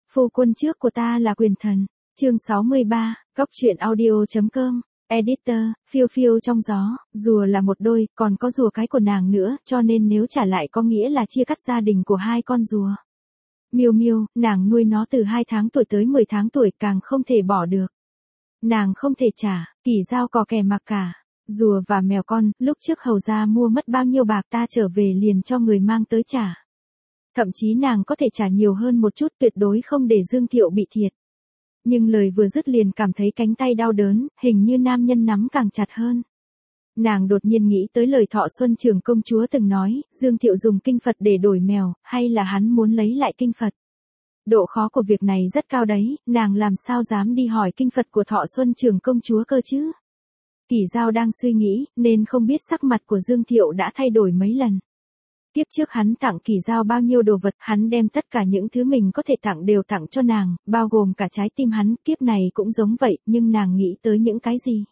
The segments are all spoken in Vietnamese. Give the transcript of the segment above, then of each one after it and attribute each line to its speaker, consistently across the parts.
Speaker 1: Phu quân trước của ta là quyền thần. Chương 63, Cóc truyện audio.com. Editor, phiêu phiêu trong gió, rùa là một đôi, còn có rùa cái của nàng nữa, cho nên nếu trả lại có nghĩa là chia cắt gia đình của hai con rùa. Miêu Miêu, nàng nuôi nó từ 2 tháng tuổi tới 10 tháng tuổi, càng không thể bỏ được. Nàng không thể trả, Kỳ Dao cò kè mặc cả. Rùa và mèo con, lúc trước hầu gia mua mất bao nhiêu bạc ta trở về liền cho người mang tới trả. Thậm chí nàng có thể trả nhiều hơn một chút, tuyệt đối không để Dương Thiệu bị thiệt. Nhưng lời vừa dứt liền cảm thấy cánh tay đau đớn, hình như nam nhân nắm càng chặt hơn. Nàng đột nhiên nghĩ tới lời Thọ Xuân trưởng công chúa từng nói, Dương Thiệu dùng kinh Phật để đổi mèo, hay là hắn muốn lấy lại kinh Phật. Độ khó của việc này rất cao đấy, nàng làm sao dám đi hỏi kinh Phật của Thọ Xuân trưởng công chúa cơ chứ. Kỳ Dao đang suy nghĩ, nên không biết sắc mặt của Dương Thiệu đã thay đổi mấy lần. Kiếp trước hắn tặng Kỳ Dao bao nhiêu đồ vật, hắn đem tất cả những thứ mình có thể tặng đều tặng cho nàng, bao gồm cả trái tim hắn, kiếp này cũng giống vậy, nhưng nàng nghĩ tới những cái gì?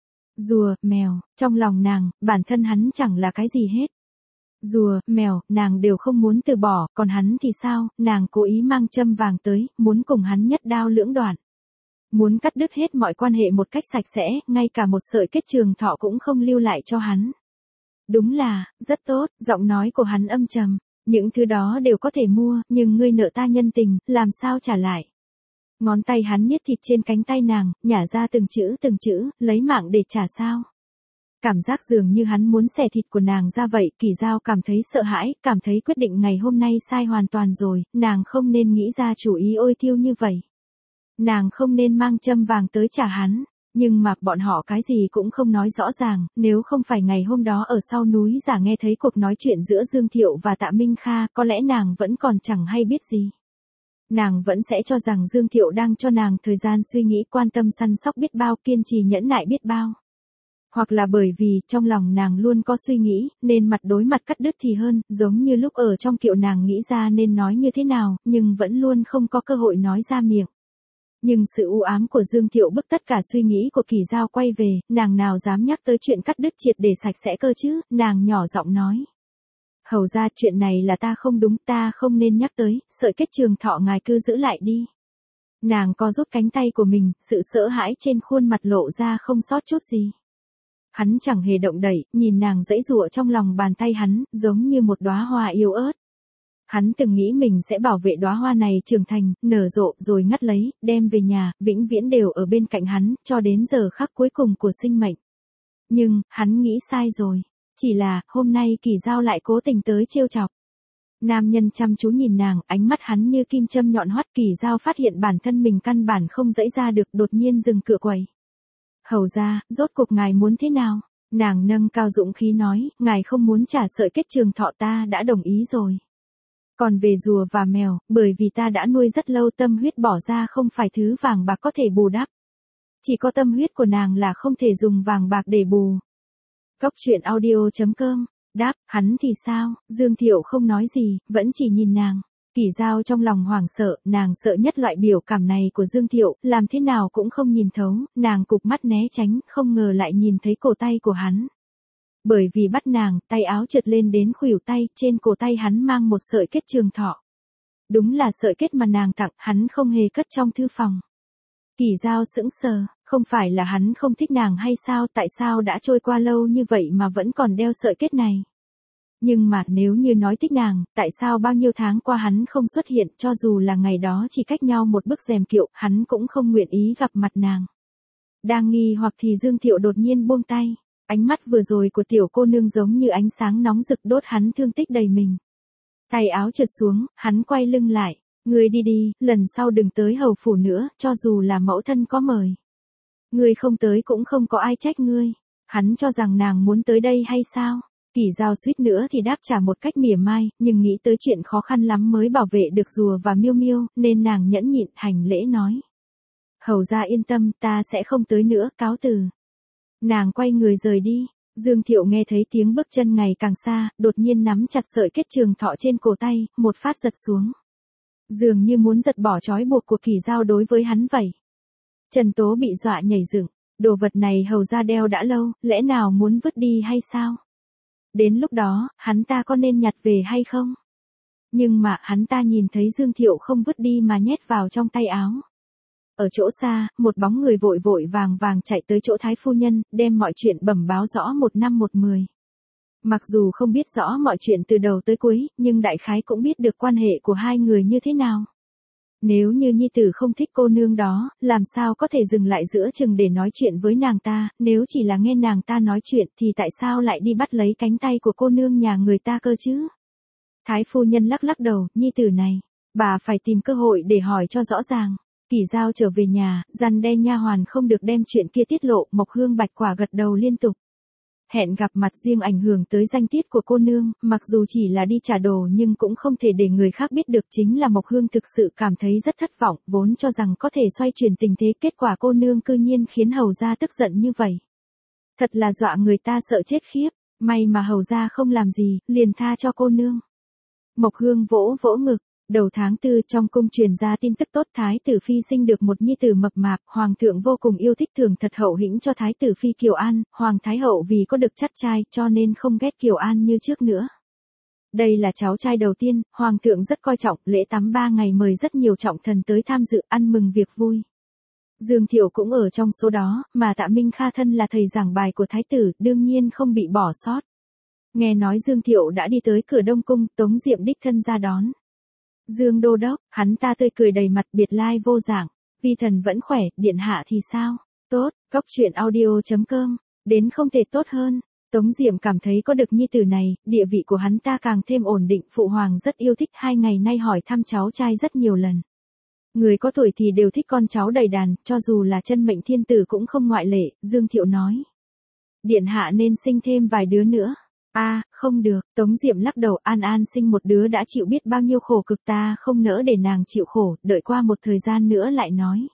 Speaker 1: Rùa, mèo, trong lòng nàng, bản thân hắn chẳng là cái gì hết. Rùa, mèo, nàng đều không muốn từ bỏ, còn hắn thì sao, nàng cố ý mang châm vàng tới, muốn cùng hắn nhất đao lưỡng đoạn. Muốn cắt đứt hết mọi quan hệ một cách sạch sẽ, ngay cả một sợi kết trường thọ cũng không lưu lại cho hắn. Đúng là, rất tốt, giọng nói của hắn âm trầm, những thứ đó đều có thể mua, nhưng ngươi nợ ta nhân tình, làm sao trả lại. Ngón tay hắn niết thịt trên cánh tay nàng, nhả ra từng chữ, lấy mạng để trả sao. Cảm giác dường như hắn muốn xẻ thịt của nàng ra vậy, Kỳ Dao cảm thấy sợ hãi, cảm thấy quyết định ngày hôm nay sai hoàn toàn rồi, nàng không nên nghĩ ra chủ ý ôi thiêu như vậy. Nàng không nên mang châm vàng tới trả hắn. Nhưng mà bọn họ cái gì cũng không nói rõ ràng, nếu không phải ngày hôm đó ở sau núi giả nghe thấy cuộc nói chuyện giữa Dương Thiệu và Tạ Minh Kha, có lẽ nàng vẫn còn chẳng hay biết gì. Nàng vẫn sẽ cho rằng Dương Thiệu đang cho nàng thời gian suy nghĩ, quan tâm săn sóc biết bao, kiên trì nhẫn nại biết bao. Hoặc là bởi vì trong lòng nàng luôn có suy nghĩ, nên mặt đối mặt cắt đứt thì hơn, giống như lúc ở trong kiệu nàng nghĩ ra nên nói như thế nào, nhưng vẫn luôn không có cơ hội nói ra miệng. Nhưng sự u ám của Dương Thiệu bức tất cả suy nghĩ của Kỳ Dao quay về, nàng nào dám nhắc tới chuyện cắt đứt triệt để sạch sẽ cơ chứ, nàng nhỏ giọng nói. Hầu ra chuyện này là ta không đúng, ta không nên nhắc tới, sợi kết trường thọ ngài cứ giữ lại đi. Nàng co rút cánh tay của mình, sự sợ hãi trên khuôn mặt lộ ra không sót chút gì. Hắn chẳng hề động đậy, nhìn nàng giãy giụa trong lòng bàn tay hắn, giống như một đóa hoa yếu ớt. Hắn từng nghĩ mình sẽ bảo vệ đóa hoa này trưởng thành, nở rộ rồi ngắt lấy, đem về nhà, vĩnh viễn đều ở bên cạnh hắn, cho đến giờ khắc cuối cùng của sinh mệnh. Nhưng, hắn nghĩ sai rồi. Chỉ là, hôm nay Kỳ Dao lại cố tình tới trêu chọc. Nam nhân chăm chú nhìn nàng, ánh mắt hắn như kim châm nhọn hoắt. Kỳ Dao phát hiện bản thân mình căn bản không giãy ra được, đột nhiên dừng cựa quậy. Hầu ra, rốt cuộc ngài muốn thế nào? Nàng nâng cao dũng khí nói, ngài không muốn trả sợi kết trường thọ ta đã đồng ý rồi. Còn về rùa và mèo, bởi vì ta đã nuôi rất lâu, tâm huyết bỏ ra không phải thứ vàng bạc có thể bù đắp. Chỉ có tâm huyết của nàng là không thể dùng vàng bạc để bù. Cóc truyện audio.com. Đáp, hắn thì sao? Dương Thiệu không nói gì, vẫn chỉ nhìn nàng. Kỳ Dao trong lòng hoảng sợ, nàng sợ nhất loại biểu cảm này của Dương Thiệu, làm thế nào cũng không nhìn thấu, nàng cụp mắt né tránh, không ngờ lại nhìn thấy cổ tay của hắn. Bởi vì bắt nàng, tay áo trượt lên đến khuỷu tay, trên cổ tay hắn mang một sợi kết trường thọ. Đúng là sợi kết mà nàng tặng, hắn không hề cất trong thư phòng. Kỳ Dao sững sờ, không phải là hắn không thích nàng hay sao, tại sao đã trôi qua lâu như vậy mà vẫn còn đeo sợi kết này. Nhưng mà nếu như nói thích nàng, tại sao bao nhiêu tháng qua hắn không xuất hiện, cho dù là ngày đó chỉ cách nhau một bức rèm kiệu, hắn cũng không nguyện ý gặp mặt nàng. Đang nghi hoặc thì Dương Thiệu đột nhiên buông tay. Ánh mắt vừa rồi của tiểu cô nương giống như ánh sáng nóng rực đốt hắn thương tích đầy mình. Tay áo trượt xuống, hắn quay lưng lại. Ngươi đi đi, lần sau đừng tới hầu phủ nữa, cho dù là mẫu thân có mời. Ngươi không tới cũng không có ai trách ngươi. Hắn cho rằng nàng muốn tới đây hay sao? Kỳ Dao suýt nữa thì đáp trả một cách mỉa mai, nhưng nghĩ tới chuyện khó khăn lắm mới bảo vệ được rùa và Miêu Miêu, nên nàng nhẫn nhịn hành lễ nói. Hầu ra yên tâm, ta sẽ không tới nữa, cáo từ. Nàng quay người rời đi. Dương Thiệu nghe thấy tiếng bước chân ngày càng xa, đột nhiên nắm chặt sợi kết trường thọ trên cổ tay, một phát giật xuống. Dường như muốn giật bỏ trói buộc của Kỳ Dao đối với hắn vậy. Trần Tố bị dọa nhảy dựng, đồ vật này hầu ra đeo đã lâu, lẽ nào muốn vứt đi hay sao? Đến lúc đó, hắn ta có nên nhặt về hay không? Nhưng mà hắn ta nhìn thấy Dương Thiệu không vứt đi mà nhét vào trong tay áo. Ở chỗ xa, một bóng người vội vội vàng vàng chạy tới chỗ Thái phu nhân, đem mọi chuyện bẩm báo rõ một năm một mười. Mặc dù không biết rõ mọi chuyện từ đầu tới cuối, nhưng đại khái cũng biết được quan hệ của hai người như thế nào. Nếu như nhi tử không thích cô nương đó, làm sao có thể dừng lại giữa chừng để nói chuyện với nàng ta, nếu chỉ là nghe nàng ta nói chuyện thì tại sao lại đi bắt lấy cánh tay của cô nương nhà người ta cơ chứ? Thái phu nhân lắc lắc đầu, nhi tử này, bà phải tìm cơ hội để hỏi cho rõ ràng. Kỷ Giao trở về nhà, răn đe nha hoàn không được đem chuyện kia tiết lộ, Mộc Hương Bạch Quả gật đầu liên tục. Hẹn gặp mặt riêng ảnh hưởng tới danh tiết của cô nương, mặc dù chỉ là đi trả đồ nhưng cũng không thể để người khác biết được, chính là Mộc Hương thực sự cảm thấy rất thất vọng, vốn cho rằng có thể xoay chuyển tình thế, kết quả cô nương cư nhiên khiến hầu gia tức giận như vậy. Thật là dọa người ta sợ chết khiếp, may mà hầu gia không làm gì, liền tha cho cô nương. Mộc Hương vỗ vỗ ngực. Đầu tháng 4 trong cung truyền ra tin tức tốt, Thái tử Phi sinh được một nhi tử mập mạp, Hoàng thượng vô cùng yêu thích, thường thật hậu hĩnh cho Thái tử Phi Kiều An, Hoàng Thái hậu vì có được chắt trai cho nên không ghét Kiều An như trước nữa. Đây là cháu trai đầu tiên, Hoàng thượng rất coi trọng, lễ tắm 3 ngày mời rất nhiều trọng thần tới tham dự ăn mừng việc vui. Dương Thiệu cũng ở trong số đó, mà Tạ Minh Kha thân là thầy giảng bài của Thái tử, đương nhiên không bị bỏ sót. Nghe nói Dương Thiệu đã đi tới cửa Đông Cung, Tống Diệm đích thân ra đón. Dương Đô Đốc, hắn ta tươi cười đầy mặt, biệt lai vô dạng. Vi thần vẫn khỏe, điện hạ thì sao? Tốt, Cóc Truyện Audio.com, đến không thể tốt hơn. Tống Diệm cảm thấy có được nhi tử này, địa vị của hắn ta càng thêm ổn định, phụ hoàng rất yêu thích, 2 ngày nay hỏi thăm cháu trai rất nhiều lần. Người có tuổi thì đều thích con cháu đầy đàn, cho dù là chân mệnh thiên tử cũng không ngoại lệ, Dương Thiệu nói. Điện hạ nên sinh thêm vài đứa nữa. Không được, Tống Diệm lắc đầu, An An sinh một đứa đã chịu biết bao nhiêu khổ cực, ta không nỡ để nàng chịu khổ, đợi qua một thời gian nữa lại nói.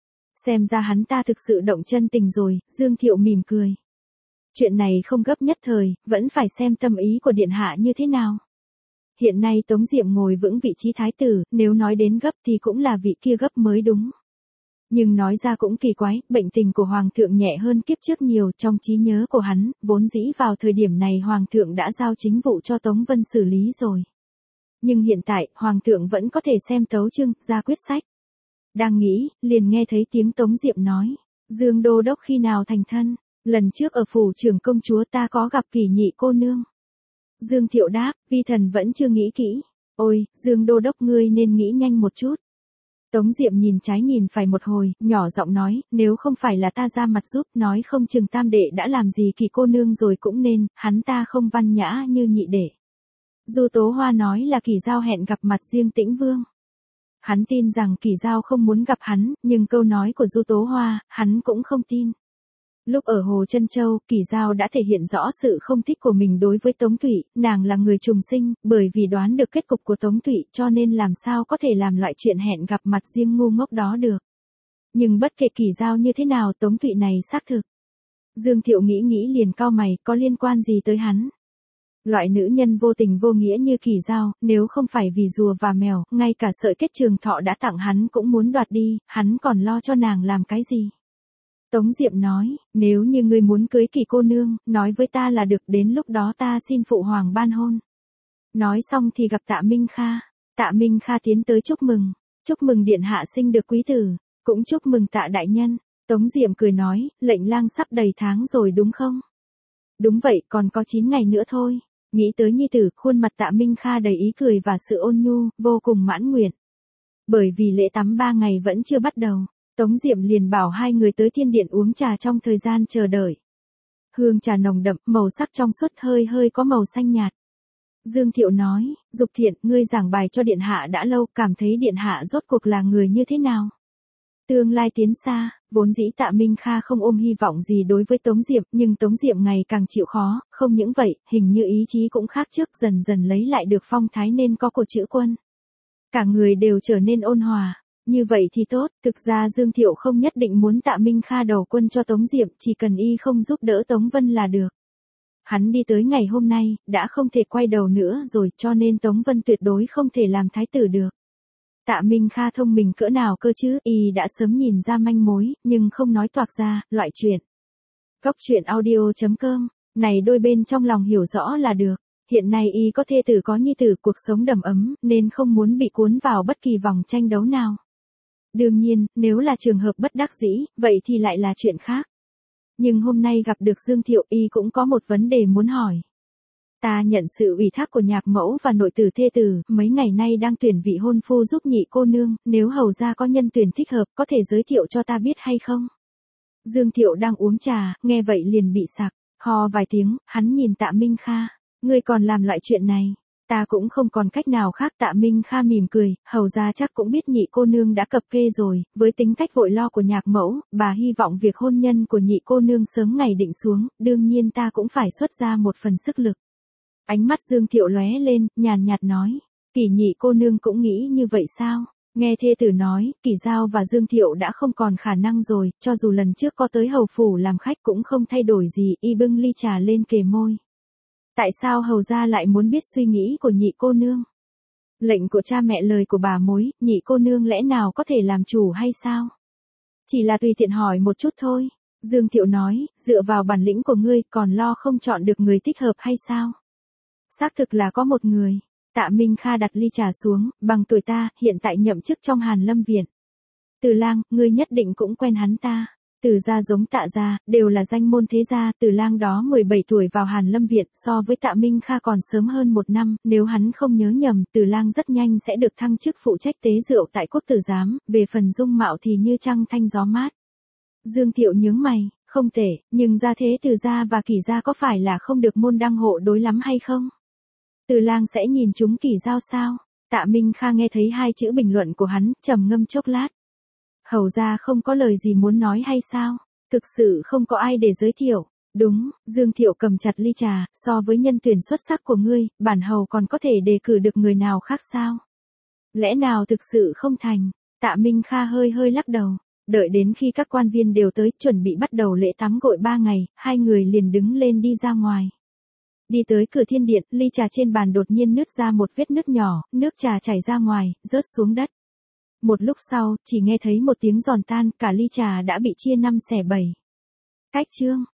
Speaker 1: Xem ra hắn ta thực sự động chân tình rồi, Dương Thiệu mỉm cười. Chuyện này không gấp nhất thời, vẫn phải xem tâm ý của điện hạ như thế nào. Hiện nay Tống Diệm ngồi vững vị trí thái tử, nếu nói đến gấp thì cũng là vị kia gấp mới đúng. Nhưng nói ra cũng kỳ quái, bệnh tình của Hoàng thượng nhẹ hơn kiếp trước nhiều, trong trí nhớ của hắn, vốn dĩ vào thời điểm này Hoàng thượng đã giao chính vụ cho Tống Vân xử lý rồi. Nhưng hiện tại, Hoàng thượng vẫn có thể xem tấu chương, ra quyết sách. Đang nghĩ, liền nghe thấy tiếng Tống Diệm nói, Dương Đô Đốc khi nào thành thân, lần trước ở phủ trưởng công chúa ta có gặp Kỷ nhị cô nương. Dương Thiệu đáp, vi thần vẫn chưa nghĩ kỹ. Ôi, Dương Đô Đốc ngươi nên nghĩ nhanh một chút. Tống Diệm nhìn trái nhìn phải một hồi, nhỏ giọng nói, nếu không phải là ta ra mặt giúp, nói không chừng tam đệ đã làm gì Kỷ cô nương rồi cũng nên, hắn ta không văn nhã như nhị đệ. Du Tố Hoa nói là Kỷ Giao hẹn gặp mặt riêng Tĩnh Vương. Hắn tin rằng Kỷ Giao không muốn gặp hắn, nhưng câu nói của Du Tố Hoa, hắn cũng không tin. Lúc ở Hồ Trân Châu, Kỷ Giao đã thể hiện rõ sự không thích của mình đối với Tống Thụy, nàng là người trùng sinh, bởi vì đoán được kết cục của Tống Thụy cho nên làm sao có thể làm loại chuyện hẹn gặp mặt riêng ngu ngốc đó được. Nhưng bất kể Kỷ Giao như thế nào, Tống Thụy này xác thực. Dương Thiệu nghĩ liền cau mày, có liên quan gì tới hắn? Loại nữ nhân vô tình vô nghĩa như Kỷ Giao, nếu không phải vì rùa và mèo, ngay cả sợi kết trường thọ đã tặng hắn cũng muốn đoạt đi, hắn còn lo cho nàng làm cái gì? Tống Diệm nói, nếu như ngươi muốn cưới Kỷ cô nương, nói với ta là được, đến lúc đó ta xin phụ hoàng ban hôn. Nói xong thì gặp Tạ Minh Kha. Tạ Minh Kha tiến tới chúc mừng điện hạ sinh được quý tử, cũng chúc mừng Tạ đại nhân. Tống Diệm cười nói, lệnh lang sắp đầy tháng rồi đúng không? Đúng vậy, còn có 9 ngày nữa thôi. Nghĩ tới nhi tử, khuôn mặt Tạ Minh Kha đầy ý cười và sự ôn nhu, vô cùng mãn nguyện. Bởi vì lễ tắm 3 ngày vẫn chưa bắt đầu, Tống Diệm liền bảo 2 người tới thiên điện uống trà trong thời gian chờ đợi. Hương trà nồng đậm, màu sắc trong suốt, hơi có màu xanh nhạt. Dương Thiệu nói, Dục Thiện, ngươi giảng bài cho điện hạ đã lâu, cảm thấy điện hạ rốt cuộc là người như thế nào? Tương lai tiến xa, vốn dĩ Tạ Minh Kha không ôm hy vọng gì đối với Tống Diệm, nhưng Tống Diệm ngày càng chịu khó, không những vậy, hình như ý chí cũng khác trước, dần dần lấy lại được phong thái nên có của chữ quân. Cả người đều trở nên ôn hòa. Như vậy thì tốt, thực ra Dương Thiệu không nhất định muốn Tạ Minh Kha đầu quân cho Tống Diệm, chỉ cần y không giúp đỡ Tống Vân là được. Hắn đi tới ngày hôm nay, đã không thể quay đầu nữa rồi, cho nên Tống Vân tuyệt đối không thể làm thái tử được. Tạ Minh Kha thông minh cỡ nào cơ chứ, y đã sớm nhìn ra manh mối, nhưng không nói toạc ra, loại chuyện. Cóc Truyện Audio.com, này đôi bên trong lòng hiểu rõ là được. Hiện nay y có thê tử có nhi tử, cuộc sống đầm ấm, nên không muốn bị cuốn vào bất kỳ vòng tranh đấu nào. Đương nhiên, nếu là trường hợp bất đắc dĩ, vậy thì lại là chuyện khác. Nhưng hôm nay gặp được Dương Thiệu, y cũng có một vấn đề muốn hỏi. Ta nhận sự ủy thác của nhạc mẫu và nội tử thê tử, mấy ngày nay đang tuyển vị hôn phu giúp nhị cô nương, nếu hầu ra có nhân tuyển thích hợp, có thể giới thiệu cho ta biết hay không? Dương Thiệu đang uống trà, nghe vậy liền bị sặc, ho vài tiếng, hắn nhìn Tạ Minh Kha, ngươi còn làm loại chuyện này, ta cũng không còn cách nào khác. Tạ Minh Kha mỉm cười, hầu ra chắc cũng biết nhị cô nương đã cập kê rồi, với tính cách vội lo của nhạc mẫu, bà hy vọng việc hôn nhân của nhị cô nương sớm ngày định xuống, đương nhiên ta cũng phải xuất ra một phần sức lực. Ánh mắt Dương Thiệu lóe lên, nhàn nhạt nói, Kỷ nhị cô nương cũng nghĩ như vậy sao? Nghe thê tử nói, Kỷ Giao và Dương Thiệu đã không còn khả năng rồi, cho dù lần trước có tới hầu phủ làm khách cũng không thay đổi gì. Y bưng ly trà lên kề môi. Tại sao hầu gia lại muốn biết suy nghĩ của nhị cô nương? Lệnh của cha mẹ lời của bà mối, nhị cô nương lẽ nào có thể làm chủ hay sao? Chỉ là tùy tiện hỏi một chút thôi. Dương Thiệu nói, dựa vào bản lĩnh của ngươi còn lo không chọn được người thích hợp hay sao? Xác thực là có một người. Tạ Minh Kha đặt ly trà xuống, bằng tuổi ta, hiện tại nhậm chức trong Hàn Lâm Viện. Từ Lang, ngươi nhất định cũng quen hắn ta. Từ gia giống Tạ gia, đều là danh môn thế gia. Từ Lang đó 17 tuổi vào Hàn Lâm Viện, so với Tạ Minh Kha còn sớm hơn 1 năm. Nếu hắn không nhớ nhầm, Từ Lang rất nhanh sẽ được thăng chức phụ trách tế rượu tại Quốc Tử Giám. Về phần dung mạo thì như trăng thanh gió mát. Dương Thiệu nhướng mày, không tệ, nhưng gia thế Từ gia và Kỷ gia có phải là không được môn đăng hộ đối lắm hay không? Từ Lang sẽ nhìn chúng Kỷ Giao sao? Tạ Minh Kha nghe thấy 2 chữ bình luận của hắn, trầm ngâm chốc lát. Hầu ra không có lời gì muốn nói hay sao? Thực sự không có ai để giới thiệu. Đúng, Dương Thiệu cầm chặt ly trà, so với nhân tuyển xuất sắc của ngươi, bản hầu còn có thể đề cử được người nào khác sao? Lẽ nào thực sự không thành? Tạ Minh Kha hơi hơi lắc đầu. Đợi đến khi các quan viên đều tới, chuẩn bị bắt đầu lễ tắm gội 3 ngày, 2 người liền đứng lên đi ra ngoài. Đi tới cửa thiên điện, ly trà trên bàn đột nhiên nứt ra một vết nứt nhỏ, nước trà chảy ra ngoài, rớt xuống đất. Một lúc sau, chỉ nghe thấy một tiếng giòn tan, cả ly trà đã bị chia 5 xẻ 7. Cách chương.